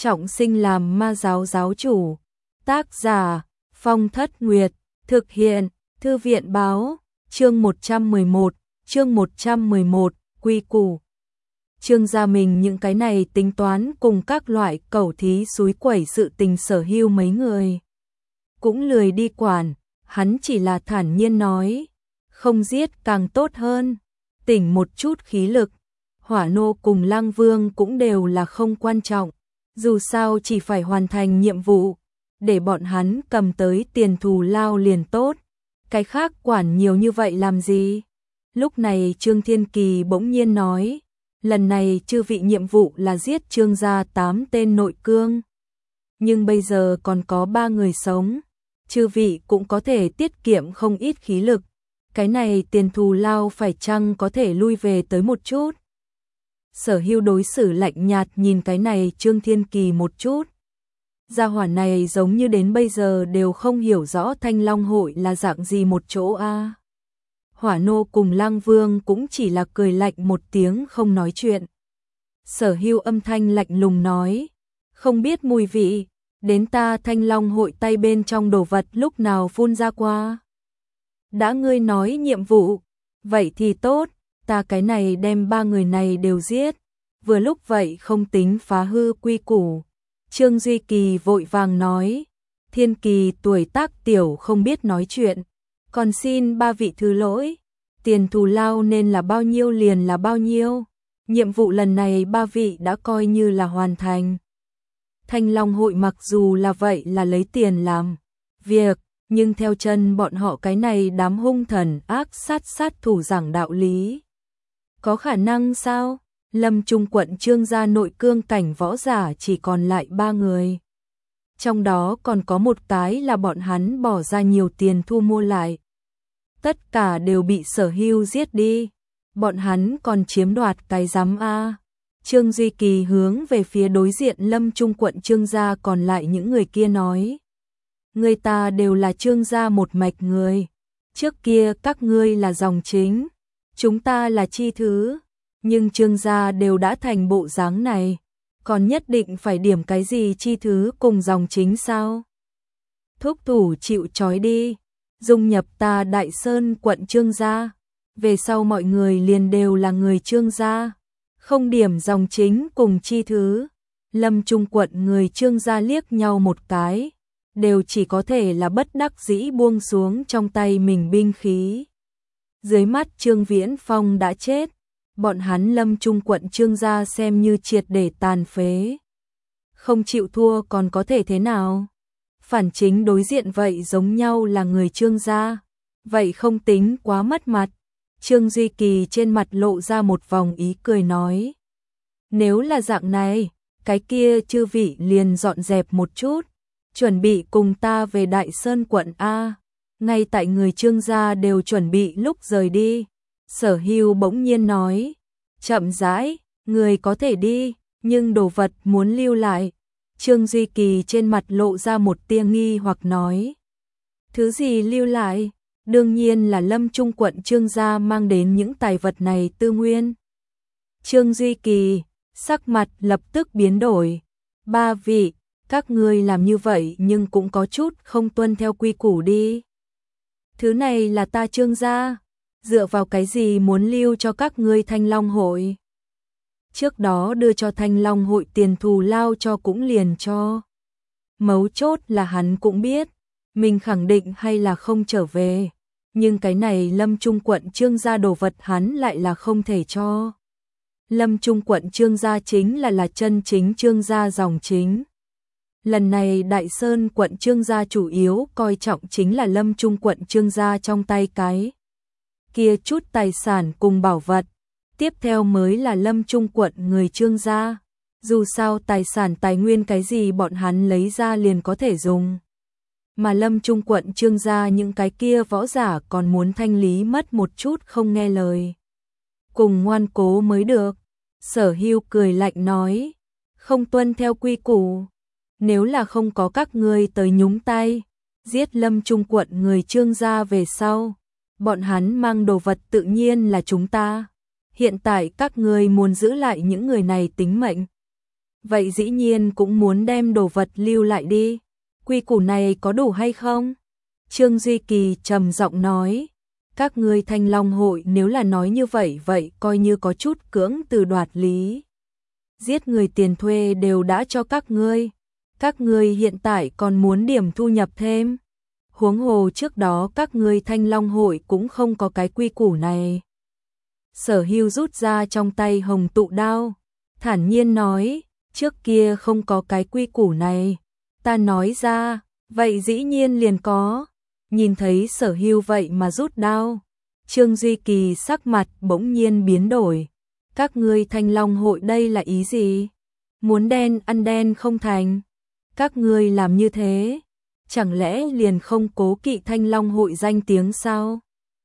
trọng sinh làm ma giáo giáo chủ. Tác giả Phong Thất Nguyệt, thực hiện Thư viện báo, chương 111, quy củ. Trương gia mình những cái này tính toán cùng các loại cẩu thí xúi quẩy sự tình Sở Hưu mấy người. Cũng lười đi quản, hắn chỉ là thản nhiên nói, không giết càng tốt hơn, tỉnh một chút khí lực. Hỏa Nô cùng Lăng Vương cũng đều là không quan trọng, dù sao chỉ phải hoàn thành nhiệm vụ, để bọn hắn cầm tới tiền thù lao liền tốt, cái khác quản nhiều như vậy làm gì. Lúc này Trương Thiên Kỳ bỗng nhiên nói, lần này chư vị nhiệm vụ là giết Trương gia 8 tên nội cương, nhưng bây giờ còn có 3 người sống, chư vị cũng có thể tiết kiệm không ít khí lực, cái này tiền thù lao phải chăng có thể lui về tới một chút. Sở Hưu đối xử lạnh nhạt nhìn cái này Trương Thiên Kỳ một chút. Gia hỏa này giống như đến bây giờ đều không hiểu rõ Thanh Long hội là dạng gì một chỗ a. Hỏa Nô cùng Lăng Vương cũng chỉ là cười lạnh một tiếng không nói chuyện. Sở Hưu âm thanh lạnh lùng nói, không biết mùi vị, đến ta Thanh Long hội tay bên trong đồ vật lúc nào phun ra qua. Đã ngươi nói nhiệm vụ, vậy thì tốt, ta cái này đem 3 người này đều giết, vừa lúc vậy không tính phá hư quy củ. Trương Duy Kỳ vội vàng nói, Thiên Kỳ tuổi tác tiểu không biết nói chuyện, còn xin 3 vị thứ lỗi, tiền thù lao nên là bao nhiêu liền là bao nhiêu, nhiệm vụ lần này 3 vị đã coi như là hoàn thành. Thanh Long hội mặc dù là vậy là lấy tiền làm việc, nhưng theo chân bọn họ cái này đám hung thần ác sát thủ giảng đạo lý. Có khả năng sao? Lâm Trung quận Trương gia nội cương cảnh võ giả chỉ còn lại 3 người. Trong đó còn có một cái là bọn hắn bỏ ra nhiều tiền thu mua lại. Tất cả đều bị Sở Hưu giết đi. Bọn hắn còn chiếm đoạt cái giám a. Trương Duy Kỳ hướng về phía đối diện Lâm Trung quận Trương gia còn lại những người kia nói. Người ta đều là Trương gia một mạch người. Trước kia các ngươi là dòng chính, chúng ta là chi thứ. Nhưng Trương gia đều đã thành bộ dáng này, còn nhất định phải điểm cái gì chi thứ cùng dòng chính sao? Thúc thủ chịu trói đi, dung nhập ta Đại Sơn quận Trương gia, về sau mọi người liền đều là người Trương gia, không điểm dòng chính cùng chi thứ. Lâm Trung quận người Trương gia liếc nhau một cái, đều chỉ có thể là bất đắc dĩ buông xuống trong tay mình binh khí. Dưới mắt Trương Viễn Phong đã chết, bọn hắn Lâm Trung quận Trương gia xem như triệt để tàn phế. Không chịu thua còn có thể thế nào? Phản chính đối diện vậy giống nhau là người Trương gia, vậy không tính quá mất mặt. Trương Duy Kỳ trên mặt lộ ra một vòng ý cười nói, nếu là dạng này, cái kia chư vị liền dọn dẹp một chút, chuẩn bị cùng ta về Đại Sơn quận A. Ngay tại người Trương gia đều chuẩn bị lúc rời đi, Sở Hưu bỗng nhiên nói, chậm rãi, người có thể đi, nhưng đồ vật muốn lưu lại. Trương Duy Kỳ trên mặt lộ ra một tia nghi hoặc nói, thứ gì lưu lại? Đương nhiên là Lâm Trung quận Trương gia mang đến những tài vật này tư nguyên. Trương Duy Kỳ, sắc mặt lập tức biến đổi, 3 vị, các ngươi làm như vậy nhưng cũng có chút không tuân theo quy củ đi. Thứ này là ta Trương gia, dựa vào cái gì muốn lưu cho các ngươi Thanh Long hội? Trước đó đưa cho Thanh Long hội tiền thù lao cho cũng liền cho. Mấu chốt là hắn cũng biết, mình khẳng định hay là không trở về, nhưng cái này Lâm Trung quận Trương gia đồ vật hắn lại là không thể cho. Lâm Trung quận Trương gia chính là chân chính Trương gia dòng chính. Lần này Đại Sơn quận Trương gia chủ yếu coi trọng chính là Lâm Trung quận Trương gia trong tay cái kia chút tài sản cùng bảo vật, tiếp theo mới là Lâm Trung quận người Trương gia. Dù sao tài sản tài nguyên cái gì bọn hắn lấy ra liền có thể dùng, mà Lâm Trung quận Trương gia những cái kia võ giả còn muốn thanh lý mất một chút không nghe lời, cùng ngoan cố mới được. Sở Hưu cười lạnh nói, không tuân theo quy củ, nếu là không có các ngươi tới nhúng tay, giết Lâm Trung quận người Trương gia về sau, bọn hắn mang đồ vật tự nhiên là chúng ta. Hiện tại các ngươi muốn giữ lại những người này tính mệnh, vậy dĩ nhiên cũng muốn đem đồ vật lưu lại đi. Quy củ này có đủ hay không? Trương Duy Kỳ trầm giọng nói, các ngươi Thanh Long hội nếu là nói như vậy vậy coi như có chút cưỡng từ đoạt lý. Giết người tiền thuê đều đã cho các ngươi hiện tại còn muốn điểm thu nhập thêm. Huống hồ trước đó các ngươi Thanh Long hội cũng không có cái quy củ này. Sở Hưu rút ra trong tay hồng tụ đao, thản nhiên nói, trước kia không có cái quy củ này. Ta nói ra, vậy dĩ nhiên liền có. Nhìn thấy Sở Hưu vậy mà rút đao, Trương Duy Kỳ sắc mặt bỗng nhiên biến đổi. Các ngươi Thanh Long hội đây là ý gì? Muốn đen ăn đen không thành? Các ngươi làm như thế, chẳng lẽ liền không cố kỵ Thanh Long hội danh tiếng sao?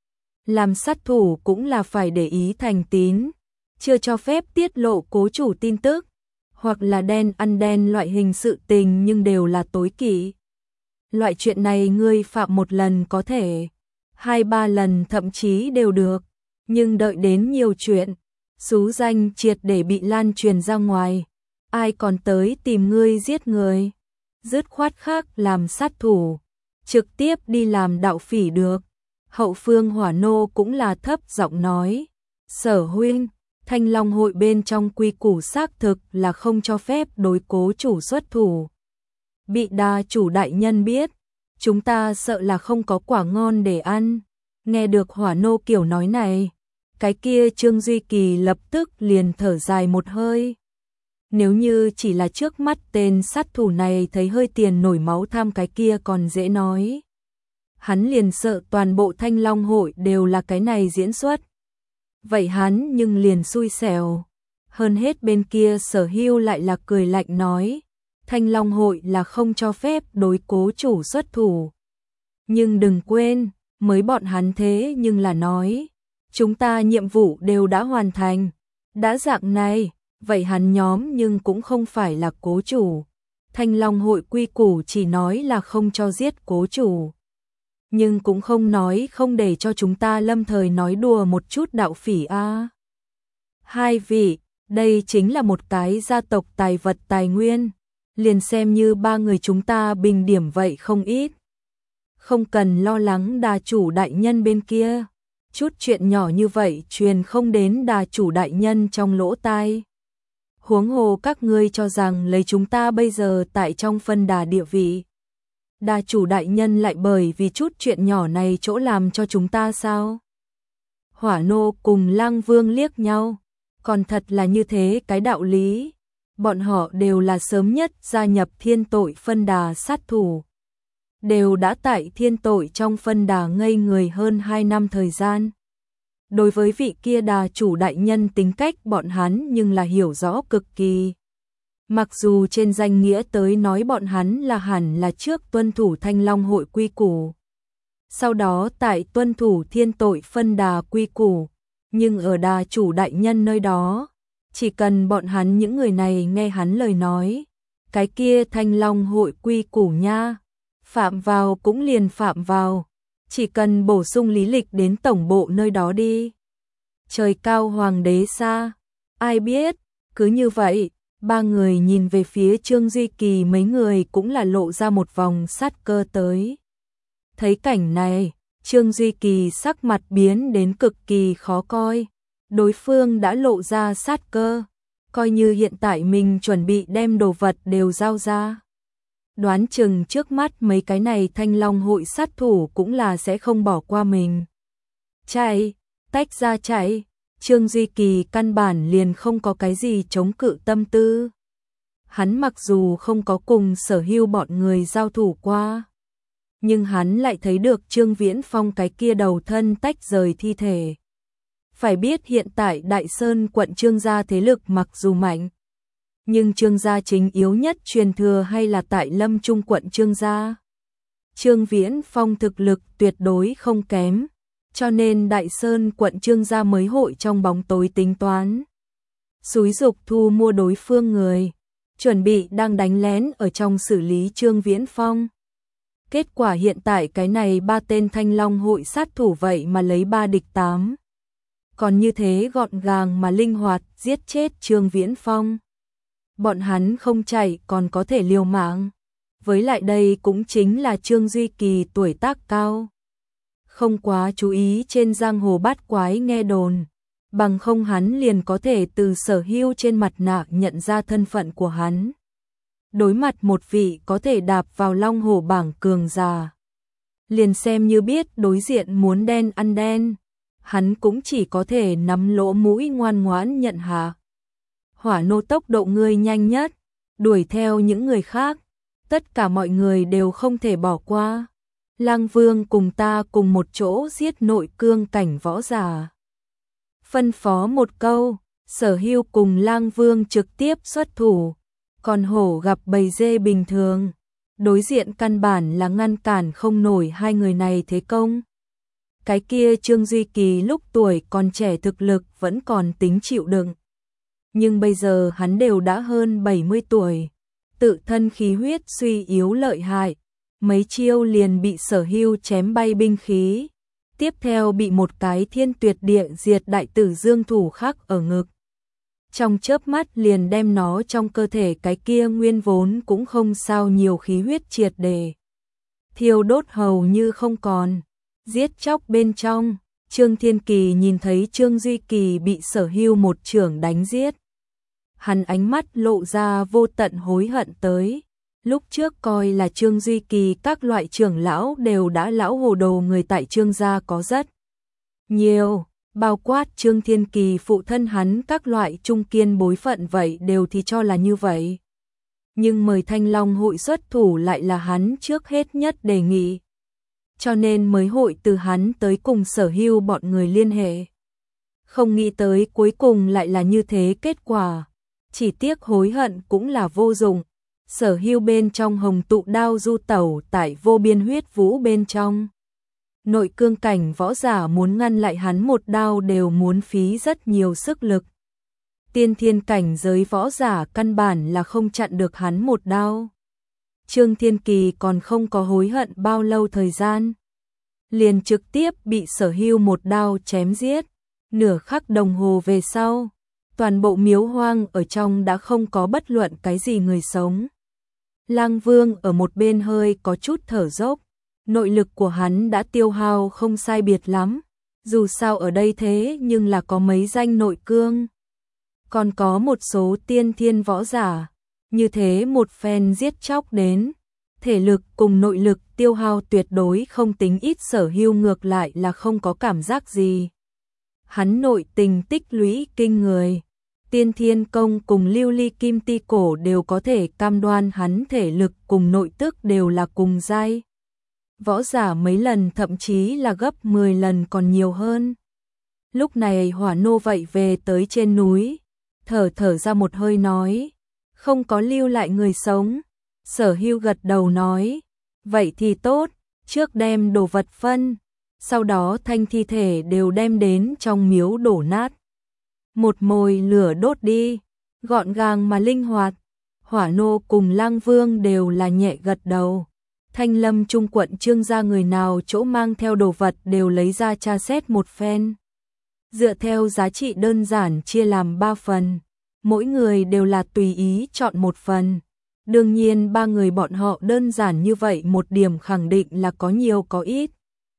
Làm sát thủ cũng là phải để ý thành tín, chưa cho phép tiết lộ cố chủ tin tức, hoặc là đen ăn đen loại hình sự tình nhưng đều là tối kỵ. Loại chuyện này ngươi phạm một lần có thể, 2-3 lần thậm chí đều được, nhưng đợi đến nhiều chuyện, xú danh triệt để bị lan truyền ra ngoài, ai còn tới tìm ngươi giết người. Dứt khoát khác làm sát thủ, trực tiếp đi làm đạo phỉ được. Hậu phương Hỏa Nô cũng là thấp giọng nói, Sở huynh, Thanh Long hội bên trong quy củ xác thực là không cho phép đối cố chủ xuất thủ. Bị đa chủ đại nhân biết, chúng ta sợ là không có quả ngon để ăn. Nghe được Hỏa Nô kiểu nói này, cái kia Trương Duy Kỳ lập tức liền thở dài một hơi. Nếu như chỉ là trước mắt tên sát thủ này thấy hơi tiền nổi máu tham cái kia còn dễ nói. Hắn liền sợ toàn bộ Thanh Long hội đều là cái này diễn xuất. Vậy hắn nhưng liền xui xẻo. Hơn hết bên kia Sở Hưu lại là cười lạnh nói, Thanh Long hội là không cho phép đối cố chủ xuất thủ. Nhưng đừng quên, mới bọn hắn thế nhưng là nói, chúng ta nhiệm vụ đều đã hoàn thành. Đã dạng này, vậy hắn nhóm nhưng cũng không phải là cố chủ. Thanh Long hội quy củ chỉ nói là không cho giết cố chủ, nhưng cũng không nói không để cho chúng ta lâm thời nói đùa một chút đạo phỉ a. Hai vị, đây chính là một cái gia tộc tài vật tài nguyên, liền xem như ba người chúng ta bình điểm vậy không ít. Không cần lo lắng đà chủ đại nhân bên kia, chút chuyện nhỏ như vậy truyền không đến đà chủ đại nhân trong lỗ tai. Huống hồ các ngươi cho rằng lấy chúng ta bây giờ tại trong phân đà địa vị, đà chủ đại nhân lại bởi vì chút chuyện nhỏ này chỗ làm cho chúng ta sao? Hỏa Nô cùng Lang Vương liếc nhau, còn thật là như thế cái đạo lý. Bọn họ đều là sớm nhất gia nhập thiên tội phân đà sát thủ, đều đã tại thiên tội trong phân đà ngây người hơn 2 năm thời gian. Đối với vị kia đà chủ đại nhân tính cách bọn hắn nhưng là hiểu rõ cực kỳ. Mặc dù trên danh nghĩa tới nói bọn hắn là hẳn là trước tuân thủ Thanh Long hội quy củ, sau đó tại tuân thủ thiên tội phân đà quy củ, nhưng ở đà chủ đại nhân nơi đó, chỉ cần bọn hắn những người này nghe hắn lời nói, cái kia Thanh Long hội quy củ nha, phạm vào cũng liền phạm vào, chỉ cần bổ sung lý lịch đến tổng bộ nơi đó đi. Trời cao hoàng đế xa, ai biết, cứ như vậy, ba người nhìn về phía Trương Duy Kỳ, mấy người cũng là lộ ra một vòng sát cơ tới. Thấy cảnh này, Trương Duy Kỳ sắc mặt biến đến cực kỳ khó coi, đối phương đã lộ ra sát cơ, coi như hiện tại mình chuẩn bị đem đồ vật đều giao ra. Đoán chừng trước mắt mấy cái này Thanh Long hội sát thủ cũng là sẽ không bỏ qua mình. Chạy, tách ra chạy, Trương Duy Kỳ căn bản liền không có cái gì chống cự tâm tư. Hắn mặc dù không có cùng Sở Hưu bọn người giao thủ qua, nhưng hắn lại thấy được Trương Viễn Phong cái kia đầu thân tách rời thi thể. Phải biết hiện tại Đại Sơn quận Trương gia thế lực mặc dù mạnh, nhưng Trương gia chính yếu nhất truyền thừa hay là tại Lâm Trung quận Trương gia. Trương Viễn Phong thực lực tuyệt đối không kém, cho nên Đại Sơn quận Trương gia mới hội trong bóng tối tính toán, xúi giục thu mua đối phương người, chuẩn bị đang đánh lén ở trong xử lý Trương Viễn Phong. Kết quả hiện tại cái này ba tên Thanh Long hội sát thủ vậy mà lấy 3 địch 8. Còn như thế gọn gàng mà linh hoạt giết chết Trương Viễn Phong. bọn hắn không chạy còn có thể liều mạng. Với lại đây cũng chính là Trương Duy Kỳ tuổi tác cao, không quá chú ý trên giang hồ bát quái nghe đồn, bằng không hắn liền có thể từ Sở Hưu trên mặt nạ nhận ra thân phận của hắn. Đối mặt một vị có thể đạp vào long hổ bảng cường giả, liền xem như biết đối diện muốn đen ăn đen, hắn cũng chỉ có thể nắm lỗ mũi ngoan ngoãn nhận hạ. Hỏa Nô tốc độ ngươi nhanh nhất, đuổi theo những người khác, tất cả mọi người đều không thể bỏ qua. Lang Vương cùng ta cùng một chỗ giết nội cương cảnh võ giả. Phân phó một câu, Sở Hưu cùng Lang Vương trực tiếp xuất thủ, còn hổ gặp bầy dê bình thường, đối diện căn bản là ngăn cản không nổi hai người này thế công. Cái kia Trương Duy Kỳ lúc tuổi còn trẻ thực lực vẫn còn tính chịu đựng, nhưng bây giờ hắn đều đã hơn 70 tuổi, tự thân khí huyết suy yếu lợi hại, mấy chiêu liền bị Sở Hưu chém bay binh khí, tiếp theo bị một cái thiên tuyệt địa diệt đại tử dương thủ khắc ở ngực. Trong chớp mắt liền đem nó trong cơ thể cái kia nguyên vốn cũng không sao nhiều khí huyết triệt để thiêu đốt hầu như không còn. Giết chóc bên trong, Trương Thiên Kỳ nhìn thấy Trương Duy Kỳ bị Sở Hưu một chưởng đánh giết. Hắn ánh mắt lộ ra vô tận hối hận tới. Lúc trước coi là Trương Duy Kỳ các loại trưởng lão đều đã lão hồ đồ người tại Trương gia có rất nhiều, bao quát Trương Thiên Kỳ phụ thân hắn các loại trung kiên bối phận vậy đều thì cho là như vậy. Nhưng mời Thanh Long hội xuất thủ lại là hắn trước hết nhất đề nghị. Cho nên mới hội từ hắn tới cùng Sở Hưu bọn người liên hệ. Không nghĩ tới cuối cùng lại là như thế kết quả. Chỉ tiếc hối hận cũng là vô dụng. Sở Hưu bên trong hồng tụ đao du tẩu tại vô biên huyết vũ bên trong. Nội cương cảnh võ giả muốn ngăn lại hắn một đao đều muốn phí rất nhiều sức lực. Tiên thiên cảnh giới võ giả căn bản là không chặn được hắn một đao. Trương Thiên Kỳ còn không có hối hận bao lâu thời gian, liền trực tiếp bị Sở Hưu một đao chém giết. Nửa khắc đồng hồ về sau, toàn bộ miếu hoang ở trong đã không có bất luận cái gì người sống. Lang Vương ở một bên hơi có chút thở dốc, nội lực của hắn đã tiêu hao không sai biệt lắm, dù sao ở đây thế nhưng là có mấy danh nội cương, còn có một số tiên thiên võ giả, như thế một phen giết chóc đến, thể lực cùng nội lực tiêu hao tuyệt đối không tính ít. Sở Hưu ngược lại là không có cảm giác gì. Hắn nội tình tích lũy kinh người, Tiên Thiên Công cùng Lưu Ly Kim Ti Cổ đều có thể cam đoan hắn thể lực cùng nội tức đều là cùng giai. Võ giả mấy lần thậm chí là gấp 10 lần còn nhiều hơn. Lúc này Hỏa Nô vậy về tới trên núi, thở ra một hơi nói, không có lưu lại người sống. Sở Hưu gật đầu nói, vậy thì tốt, trước đem đồ vật phân, sau đó thanh thi thể đều đem đến trong miếu đổ nát. Một mồi lửa đốt đi, gọn gàng mà linh hoạt. Hỏa Nô cùng Lang Vương đều là nhẹ gật đầu. Thanh Lâm Trung quận Trương gia người nào chỗ mang theo đồ vật đều lấy ra tra xét một phen. Dựa theo giá trị đơn giản chia làm 3 phần, mỗi người đều là tùy ý chọn một phần. Đương nhiên 3 người bọn họ đơn giản như vậy một điểm khẳng định là có nhiều có ít.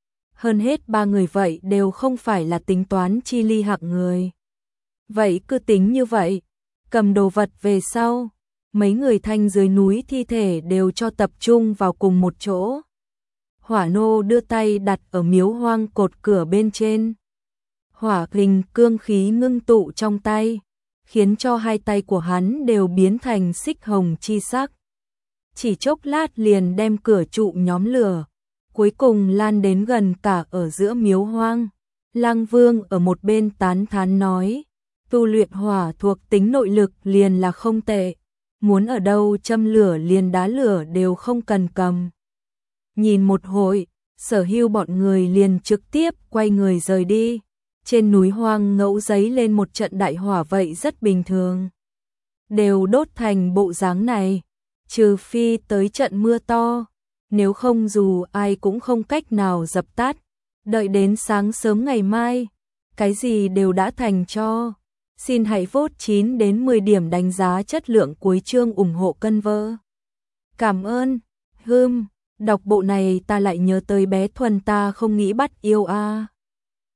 Hơn hết 3 người vậy đều không phải là tính toán chi ly hạng người. Vậy cứ tính như vậy, cầm đồ vật về sau, mấy người thanh dưới núi thi thể đều cho tập trung vào cùng một chỗ. Hỏa Nô đưa tay đặt ở miếu hoang cột cửa bên trên. Hỏa hình cương khí ngưng tụ trong tay, khiến cho hai tay của hắn đều biến thành xích hồng chi sắc. Chỉ chốc lát liền đem cửa trụ nhóm lửa, cuối cùng lan đến gần cả ở giữa miếu hoang. Lang Vương ở một bên tán thán nói, tu luyện hỏa thuộc tính nội lực liền là không tệ, muốn ở đâu châm lửa liền đá lửa đều không cần cầm. Nhìn một hồi, Sở Hưu bọn người liền trực tiếp quay người rời đi. Trên núi hoang ngẫu giấy lên một trận đại hỏa vậy rất bình thường. Đều đốt thành bộ dáng này, trừ phi tới trận mưa to, nếu không dù ai cũng không cách nào dập tắt. Đợi đến sáng sớm ngày mai, cái gì đều đã thành tro. Xin hãy vote 9 đến 10 điểm đánh giá chất lượng cuối chương ủng hộ cân vơ. Cảm ơn. Đọc bộ này ta lại nhớ tới bé Thuần ta không nghĩ bắt yêu a.